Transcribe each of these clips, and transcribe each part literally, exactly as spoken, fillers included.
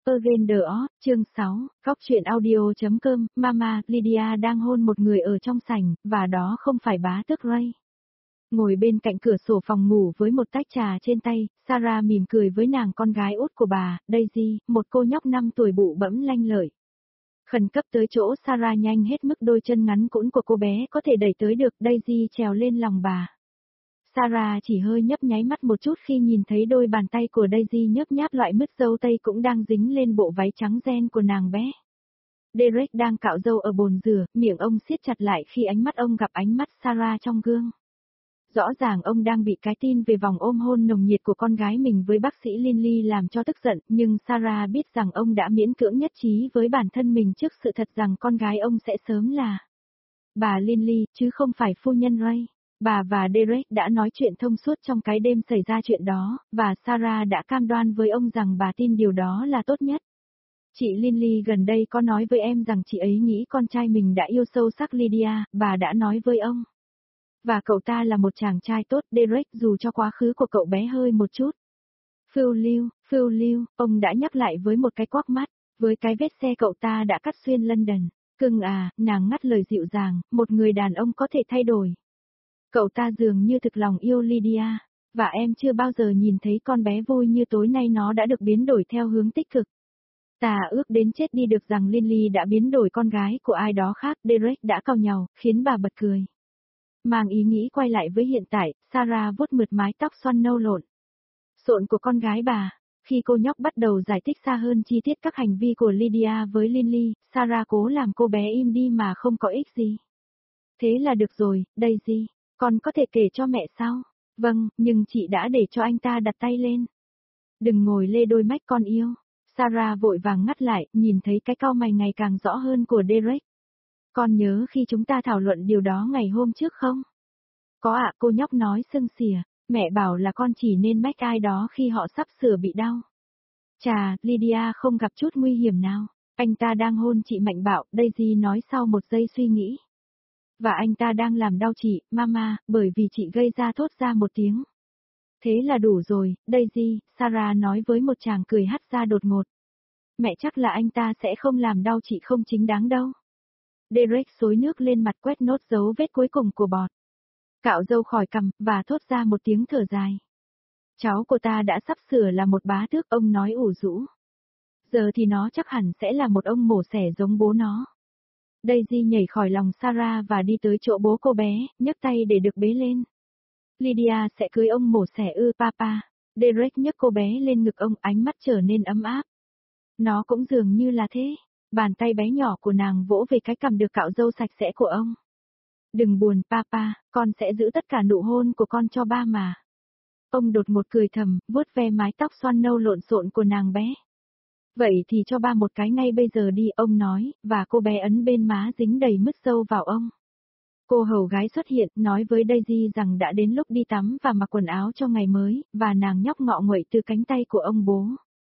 Again the Odd, chương sáu, góc truyện audio.com, Mama, Lydia đang hôn một người ở trong sảnh, và đó không phải bá tước Ray. Ngồi bên cạnh cửa sổ phòng ngủ với một tách trà trên tay, Sarah mỉm cười với nàng con gái út của bà, Daisy, một cô nhóc năm tuổi bụ bẫm lanh lợi. Khẩn cấp tới chỗ Sarah nhanh hết mức đôi chân ngắn cũn của cô bé có thể đẩy tới được, Daisy trèo lên lòng bà. Sarah chỉ hơi nhấp nháy mắt một chút khi nhìn thấy đôi bàn tay của Daisy nhớp nháp loại mứt dâu tây cũng đang dính lên bộ váy trắng ren của nàng bé. Derek đang cạo râu ở bồn rửa, miệng ông siết chặt lại khi ánh mắt ông gặp ánh mắt Sarah trong gương. Rõ ràng ông đang bị cái tin về vòng ôm hôn nồng nhiệt của con gái mình với bác sĩ Linley làm cho tức giận, nhưng Sarah biết rằng ông đã miễn cưỡng nhất trí với bản thân mình trước sự thật rằng con gái ông sẽ sớm là bà Linley, chứ không phải phu nhân Ray. Bà và Derek đã nói chuyện thông suốt trong cái đêm xảy ra chuyện đó, và Sarah đã cam đoan với ông rằng bà tin điều đó là tốt nhất. Chị Linley gần đây có nói với em rằng chị ấy nghĩ con trai mình đã yêu sâu sắc Lydia, bà đã nói với ông. Và cậu ta là một chàng trai tốt, Derek, dù cho quá khứ của cậu bé hơi một chút. Phiêu lưu, phiêu lưu, ông đã nhắc lại với một cái quắc mắt, với cái vết xe cậu ta đã cắt xuyên London. Cưng à, nàng ngắt lời dịu dàng, một người đàn ông có thể thay đổi. Cậu ta dường như thực lòng yêu Lydia, và em chưa bao giờ nhìn thấy con bé vui như tối nay nó đã được biến đổi theo hướng tích cực. Ta ước đến chết đi được rằng Linley đã biến đổi con gái của ai đó khác, Derek đã cau nhàu, khiến bà bật cười. Mang ý nghĩ quay lại với hiện tại, Sarah vuốt mượt mái tóc xoăn nâu lộn xộn của con gái bà. Khi cô nhóc bắt đầu giải thích xa hơn chi tiết các hành vi của Lydia với Linley, Sarah cố làm cô bé im đi mà không có ích gì. Thế là được rồi, Daisy. Con có thể kể cho mẹ sao? Vâng, nhưng chị đã để cho anh ta đặt tay lên. Đừng ngồi lê đôi mách con yêu. Sarah vội vàng ngắt lại, nhìn thấy cái cau mày ngày càng rõ hơn của Derek. Con nhớ khi chúng ta thảo luận điều đó ngày hôm trước không? Có ạ, cô nhóc nói sưng xỉa. Mẹ bảo là con chỉ nên mách ai đó khi họ sắp sửa bị đau. Chà, Lydia không gặp chút nguy hiểm nào. Anh ta đang hôn chị mạnh bạo, Daisy nói sau một giây suy nghĩ. Và anh ta đang làm đau chị, Mama, bởi vì chị gây ra thốt ra một tiếng. Thế là đủ rồi, Daisy, Sarah nói với một chàng cười hắt ra đột ngột. Mẹ chắc là anh ta sẽ không làm đau chị không chính đáng đâu. Derek xối nước lên mặt quét nốt dấu vết cuối cùng của bọt. Cạo râu khỏi cằm, và thốt ra một tiếng thở dài. Cháu của ta đã sắp sửa là một bá tước, ông nói ủ rũ. Giờ thì nó chắc hẳn sẽ là một ông mổ xẻ giống bố nó. Daisy nhảy khỏi lòng Sarah và đi tới chỗ bố cô bé, nhấc tay để được bế lên. Lydia sẽ cưới ông mổ xẻ ư papa. Derek nhấc cô bé lên ngực ông, ánh mắt trở nên ấm áp. Nó cũng dường như là thế. Bàn tay bé nhỏ của nàng vỗ về cái cằm được cạo râu sạch sẽ của ông. Đừng buồn papa, con sẽ giữ tất cả nụ hôn của con cho ba mà. Ông đột ngột cười thầm, vuốt ve mái tóc xoăn nâu lộn xộn của nàng bé. Vậy thì cho ba một cái ngay bây giờ đi, ông nói, và cô bé ấn bên má dính đầy mứt dâu vào ông. Cô hầu gái xuất hiện, nói với Daisy rằng đã đến lúc đi tắm và mặc quần áo cho ngày mới, và nàng nhóc ngọ nguậy từ cánh tay của ông bố.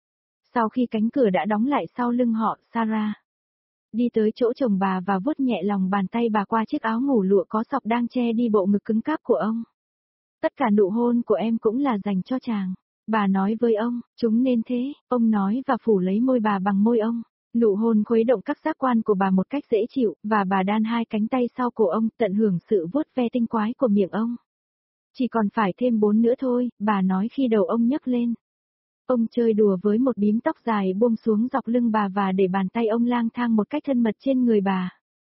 Sau khi cánh cửa đã đóng lại sau lưng họ, Sarah đi tới chỗ chồng bà và vuốt nhẹ lòng bàn tay bà qua chiếc áo ngủ lụa có sọc đang che đi bộ ngực cứng cáp của ông. Tất cả nụ hôn của em cũng là dành cho chàng. Bà nói với ông, chúng nên thế, ông nói và phủ lấy môi bà bằng môi ông. Nụ hôn khuấy động các giác quan của bà một cách dễ chịu, và bà đan hai cánh tay sau cổ ông, tận hưởng sự vuốt ve tinh quái của miệng ông. Chỉ còn phải thêm bốn nữa thôi, bà nói khi đầu ông nhấc lên. Ông chơi đùa với một bím tóc dài buông xuống dọc lưng bà và để bàn tay ông lang thang một cách thân mật trên người bà.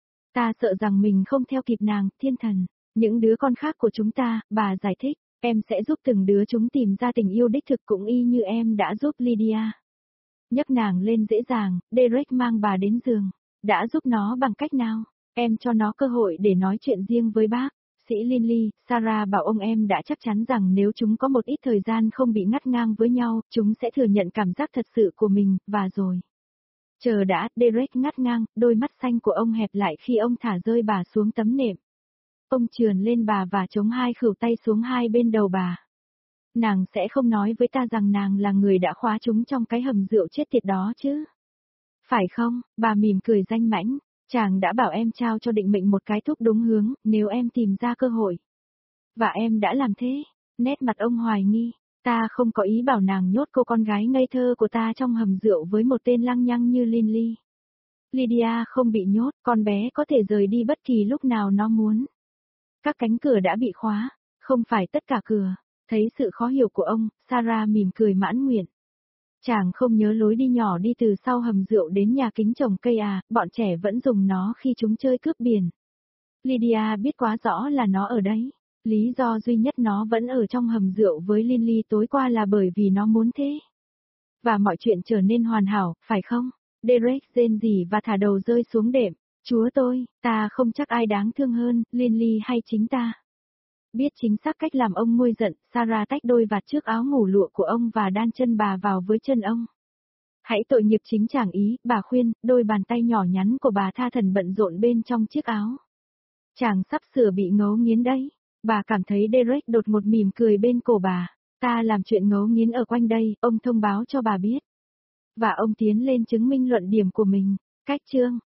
Ta sợ rằng mình không theo kịp nàng, thiên thần. Những đứa con khác của chúng ta, bà giải thích, em sẽ giúp từng đứa chúng tìm ra tình yêu đích thực cũng y như em đã giúp Lydia. Nhấc nàng lên dễ dàng, Derek mang bà đến giường. Đã giúp nó bằng cách nào? Em cho nó cơ hội để nói chuyện riêng với bác. Sĩ Linley, Sarah bảo ông em đã chắc chắn rằng nếu chúng có một ít thời gian không bị ngắt ngang với nhau, chúng sẽ thừa nhận cảm giác thật sự của mình, và rồi. Chờ đã, Derek ngắt ngang, đôi mắt xanh của ông hẹp lại khi ông thả rơi bà xuống tấm nệm. Ông trườn lên bà và chống hai khuỷu tay xuống hai bên đầu bà. Nàng sẽ không nói với ta rằng nàng là người đã khóa chúng trong cái hầm rượu chết tiệt đó chứ? Phải không? Bà mỉm cười danh mãnh. Chàng đã bảo em trao cho định mệnh một cái thuốc đúng hướng, nếu em tìm ra cơ hội. Và em đã làm thế. Nét mặt ông hoài nghi. Ta không có ý bảo nàng nhốt cô con gái ngây thơ của ta trong hầm rượu với một tên lăng nhăng như Lily. Lydia không bị nhốt, con bé có thể rời đi bất kỳ lúc nào nó muốn. Các cánh cửa đã bị khóa, không phải tất cả cửa. Thấy sự khó hiểu của ông, Sarah mỉm cười mãn nguyện. Chàng không nhớ lối đi nhỏ đi từ sau hầm rượu đến nhà kính trồng cây à, bọn trẻ vẫn dùng nó khi chúng chơi cướp biển. Lydia biết quá rõ là nó ở đấy. Lý do duy nhất nó vẫn ở trong hầm rượu với Lily tối qua là bởi vì nó muốn thế. Và mọi chuyện trở nên hoàn hảo, phải không? Derek rên rỉ và thả đầu rơi xuống đệm. Chúa tôi, ta không chắc ai đáng thương hơn, Lily hay chính ta. Biết chính xác cách làm ông nguôi giận, Sarah tách đôi vạt trước áo ngủ lụa của ông và đan chân bà vào với chân ông. Hãy tội nghiệp chính chàng ý, bà khuyên, đôi bàn tay nhỏ nhắn của bà tha thần bận rộn bên trong chiếc áo. Chàng sắp sửa bị ngấu nghiến đấy. Bà cảm thấy Derek đột một mỉm cười bên cổ bà. Ta làm chuyện ngấu nghiến ở quanh đây, ông thông báo cho bà biết. Và ông tiến lên chứng minh luận điểm của mình. Cách chương